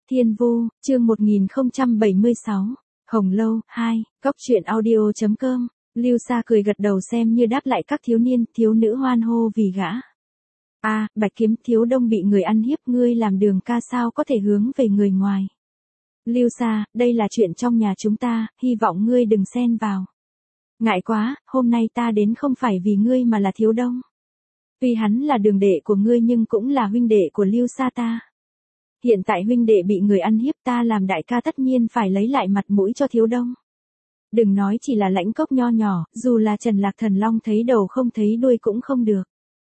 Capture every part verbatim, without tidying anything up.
Thiên Vu, chương một nghìn không trăm bảy mươi sáu, Hồng Lâu, hai, Cóc truyện audio chấm com, Lưu Sa cười gật đầu xem như đáp lại các thiếu niên, thiếu nữ hoan hô vì gã. A, Bạch Kiếm, Thiếu Đông bị người ăn hiếp, ngươi làm đường ca sao có thể hướng về người ngoài. Lưu Sa, đây là chuyện trong nhà chúng ta, hy vọng ngươi đừng xen vào. Ngại quá, hôm nay ta đến không phải vì ngươi mà là Thiếu Đông. Tuy hắn là đường đệ của ngươi nhưng cũng là huynh đệ của Lưu Sa ta. Hiện tại huynh đệ bị người ăn hiếp, ta làm đại ca tất nhiên phải lấy lại mặt mũi cho Thiếu Đông. Đừng nói chỉ là Lãnh Cốc nho nhỏ, dù là Trần Lạc Thần Long thấy đầu không thấy đuôi cũng không được.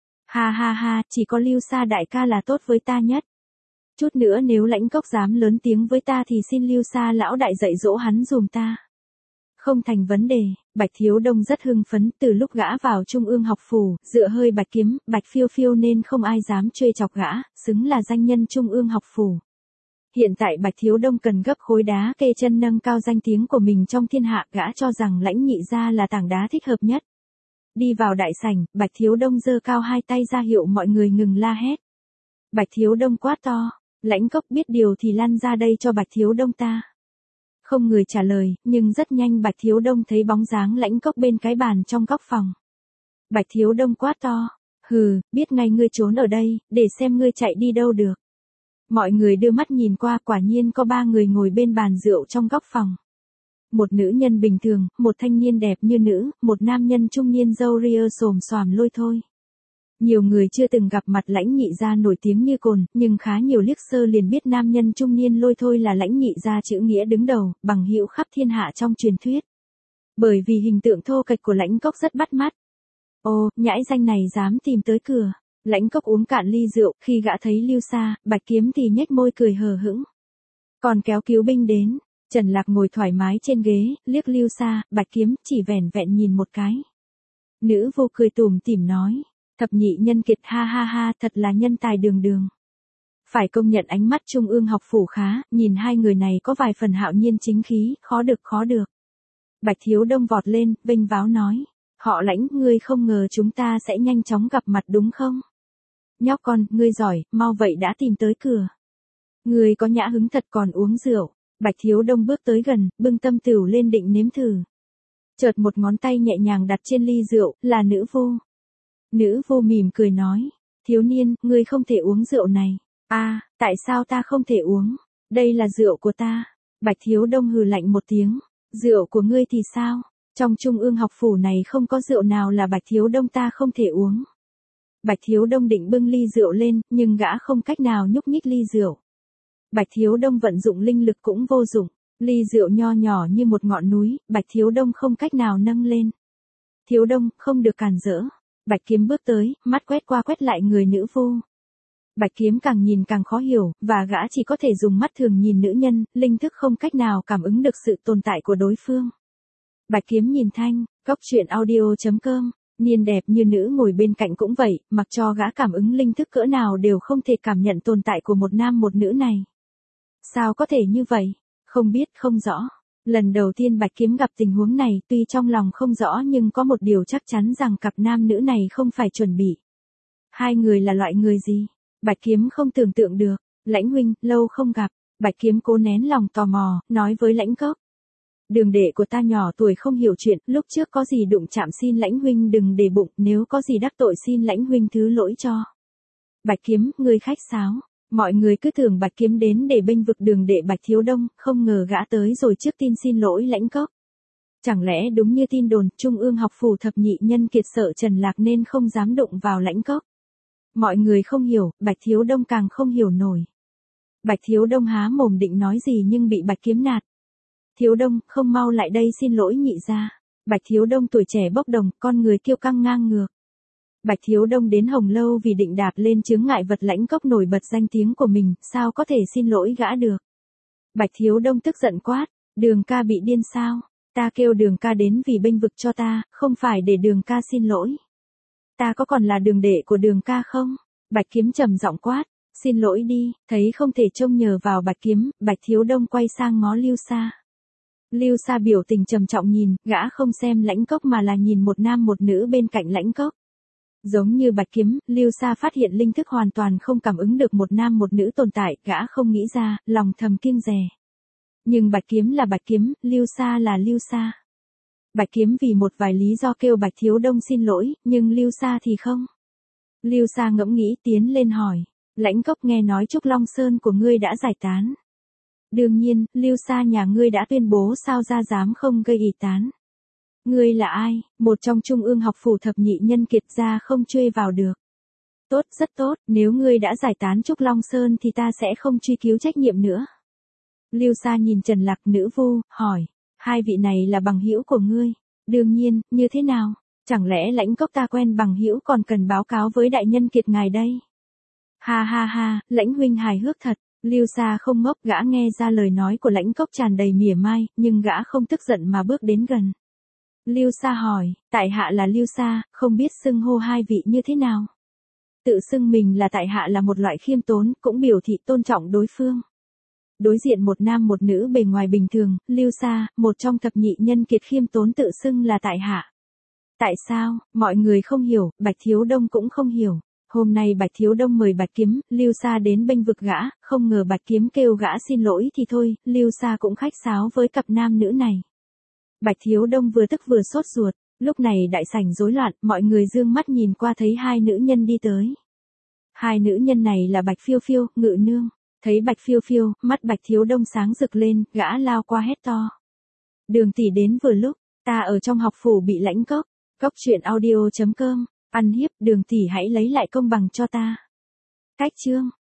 Ha ha ha, chỉ có Lưu Sa đại ca là tốt với ta nhất. Chút nữa nếu Lãnh Cốc dám lớn tiếng với ta thì xin Lưu Sa lão đại dạy dỗ hắn dùm ta. Không thành vấn đề, Bạch Thiếu Đông rất hưng phấn, từ lúc gã vào Trung ương học phủ, dựa hơi Bạch Kiếm, Bạch Phiêu Phiêu nên không ai dám trêu chọc gã, xứng là danh nhân Trung ương học phủ. Hiện tại Bạch Thiếu Đông cần gấp khối đá kê chân nâng cao danh tiếng của mình trong thiên hạ, gã cho rằng Lãnh nhị gia là tảng đá thích hợp nhất. Đi vào đại sảnh, Bạch Thiếu Đông giơ cao hai tay ra hiệu mọi người ngừng la hét. Bạch Thiếu Đông quát to, Lãnh Cốc biết điều thì lăn ra đây cho Bạch Thiếu Đông ta. Không người trả lời, nhưng rất nhanh Bạch Thiếu Đông thấy bóng dáng Lãnh Cốc bên cái bàn trong góc phòng. Bạch Thiếu Đông quát to, hừ, biết ngay ngươi trốn ở đây, để xem ngươi chạy đi đâu được. Mọi người đưa mắt nhìn qua, quả nhiên có ba người ngồi bên bàn rượu trong góc phòng. Một nữ nhân bình thường, một thanh niên đẹp như nữ, một nam nhân trung niên râu ria xồm xoàm lôi thôi. Nhiều người chưa từng gặp mặt Lãnh nhị gia nổi tiếng như cồn, nhưng khá nhiều liếc sơ liền biết nam nhân trung niên lôi thôi là Lãnh nhị gia chữ nghĩa đứng đầu, bằng hữu khắp thiên hạ trong truyền thuyết. Bởi vì hình tượng thô kệch của Lãnh Cốc rất bắt mắt. Ô, nhãi danh này dám tìm tới cửa. Lãnh Cốc uống cạn ly rượu, khi gã thấy Lưu Sa, Bạch Kiếm thì nhếch môi cười hờ hững. Còn kéo cứu binh đến, Trần Lạc ngồi thoải mái trên ghế, liếc Lưu Sa, Bạch Kiếm, chỉ vẻn vẹn nhìn một cái. Nữ vô cười tủm tỉm nói, thập nhị nhân kiệt, ha ha ha, thật là nhân tài đường đường. Phải công nhận ánh mắt Trung ương học phủ khá, nhìn hai người này có vài phần hạo nhiên chính khí, khó được khó được. Bạch Thiếu Đông vọt lên, vênh váo nói, họ Lãnh, ngươi không ngờ chúng ta sẽ nhanh chóng gặp mặt đúng không? Nhóc con, ngươi giỏi, mau vậy đã tìm tới cửa. Ngươi có nhã hứng thật còn uống rượu. Bạch Thiếu Đông bước tới gần, bưng tâm tửu lên định nếm thử. Chợt một ngón tay nhẹ nhàng đặt trên ly rượu, là nữ vô. Nữ vô mỉm cười nói, thiếu niên, ngươi không thể uống rượu này. A, à, tại sao ta không thể uống? Đây là rượu của ta. Bạch Thiếu Đông hừ lạnh một tiếng, rượu của ngươi thì sao? Trong Trung ương học phủ này không có rượu nào là Bạch Thiếu Đông ta không thể uống. Bạch Thiếu Đông định bưng ly rượu lên, nhưng gã không cách nào nhúc nhích ly rượu. Bạch Thiếu Đông vận dụng linh lực cũng vô dụng, ly rượu nho nhỏ như một ngọn núi, Bạch Thiếu Đông không cách nào nâng lên. Thiếu Đông, không được cản rỡ. Bạch Kiếm bước tới, mắt quét qua quét lại người nữ vô. Bạch Kiếm càng nhìn càng khó hiểu, và gã chỉ có thể dùng mắt thường nhìn nữ nhân, linh thức không cách nào cảm ứng được sự tồn tại của đối phương. Bạch Kiếm nhìn Thanh, Cóc truyện audio chấm com. Niên đẹp như nữ ngồi bên cạnh cũng vậy, mặc cho gã cảm ứng linh thức cỡ nào đều không thể cảm nhận tồn tại của một nam một nữ này. Sao có thể như vậy? Không biết, không rõ. Lần đầu tiên Bạch Kiếm gặp tình huống này, tuy trong lòng không rõ nhưng có một điều chắc chắn rằng cặp nam nữ này không phải chuẩn bị. Hai người là loại người gì? Bạch Kiếm không tưởng tượng được. Lãnh huynh, lâu không gặp. Bạch Kiếm cố nén lòng tò mò, nói với Lãnh Cốc. Đường đệ của ta nhỏ tuổi không hiểu chuyện, lúc trước có gì đụng chạm xin Lãnh huynh đừng để bụng, nếu có gì đắc tội xin Lãnh huynh thứ lỗi cho. Bạch Kiếm, ngươi khách sáo. Mọi người cứ tưởng Bạch Kiếm đến để bênh vực đường đệ Bạch Thiếu Đông, không ngờ gã tới rồi trước tin xin lỗi Lãnh Cốc. Chẳng lẽ đúng như tin đồn, Trung ương học phủ thập nhị nhân kiệt sợ Trần Lạc nên không dám đụng vào Lãnh Cốc. Mọi người không hiểu, Bạch Thiếu Đông càng không hiểu nổi. Bạch Thiếu Đông há mồm định nói gì nhưng bị Bạch Kiếm nạt. Thiếu Đông, không mau lại đây xin lỗi nhị gia. Bạch Thiếu Đông tuổi trẻ bốc đồng, con người kiêu căng ngang ngược. Bạch Thiếu Đông đến Hồng Lâu vì định đạp lên chướng ngại vật Lãnh Cốc nổi bật danh tiếng của mình, sao có thể xin lỗi gã được. Bạch Thiếu Đông tức giận quát, Đường ca bị điên sao? Ta kêu Đường ca đến vì bênh vực cho ta, không phải để Đường ca xin lỗi. Ta có còn là đường đệ của Đường ca không? Bạch Kiếm trầm giọng quát, xin lỗi đi, thấy không thể trông nhờ vào Bạch Kiếm, Bạch Thiếu Đông quay sang ngó Lưu Sa. Lưu Sa biểu tình trầm trọng nhìn, gã không xem Lãnh Cốc mà là nhìn một nam một nữ bên cạnh Lãnh Cốc. Giống như bạch kiếm, Lưu Sa phát hiện linh thức hoàn toàn không cảm ứng được một nam một nữ tồn tại, gã không nghĩ ra, lòng thầm kiêng dè. Nhưng bạch kiếm là bạch kiếm, Lưu Sa là Lưu Sa. Bạch kiếm vì một vài lý do kêu Bạch Thiếu Đông xin lỗi, nhưng Lưu Sa thì không. Lưu Sa ngẫm nghĩ tiến lên hỏi, Lãnh Cốc nghe nói Trúc Long Sơn của ngươi đã giải tán. Đương nhiên, Lưu Sa nhà ngươi đã tuyên bố sao ra dám không gây ỉ tán. Ngươi là ai, một trong trung ương học phủ thập nhị nhân kiệt ra không truy vào được. Tốt, rất tốt, nếu ngươi đã giải tán Trúc Long Sơn thì ta sẽ không truy cứu trách nhiệm nữa. Lưu Sa nhìn Trần Lạc Nữ Vu, hỏi, hai vị này là bằng hữu của ngươi. Đương nhiên, như thế nào? Chẳng lẽ Lãnh Cốc ta quen bằng hữu còn cần báo cáo với đại nhân kiệt ngài đây? Ha ha ha, Lãnh huynh hài hước thật. Lưu Sa không ngốc, gã nghe ra lời nói của Lãnh Cốc tràn đầy mỉa mai, nhưng gã không tức giận mà bước đến gần. Lưu Sa hỏi, tại hạ là Lưu Sa, không biết xưng hô hai vị như thế nào? Tự xưng mình là tại hạ là một loại khiêm tốn, cũng biểu thị tôn trọng đối phương. Đối diện một nam một nữ bề ngoài bình thường, Lưu Sa, một trong thập nhị nhân kiệt khiêm tốn tự xưng là tại hạ. Tại sao, mọi người không hiểu, Bạch Thiếu Đông cũng không hiểu. Hôm nay Bạch Thiếu Đông mời Bạch Kiếm, Lưu Sa đến bênh vực gã, không ngờ Bạch Kiếm kêu gã xin lỗi thì thôi, Lưu Sa cũng khách sáo với cặp nam nữ này. Bạch Thiếu Đông vừa tức vừa sốt ruột, lúc này đại sảnh rối loạn, mọi người dương mắt nhìn qua thấy hai nữ nhân đi tới. Hai nữ nhân này là Bạch Phiêu Phiêu, Ngự Nương. Thấy Bạch Phiêu Phiêu, mắt Bạch Thiếu Đông sáng rực lên, gã lao qua hét to. Đường tỷ đến vừa lúc, ta ở trong học phủ bị Lãnh Cốc. Cốc truyện audio chấm com, ăn hiếp, Đường tỷ hãy lấy lại công bằng cho ta. Cách chương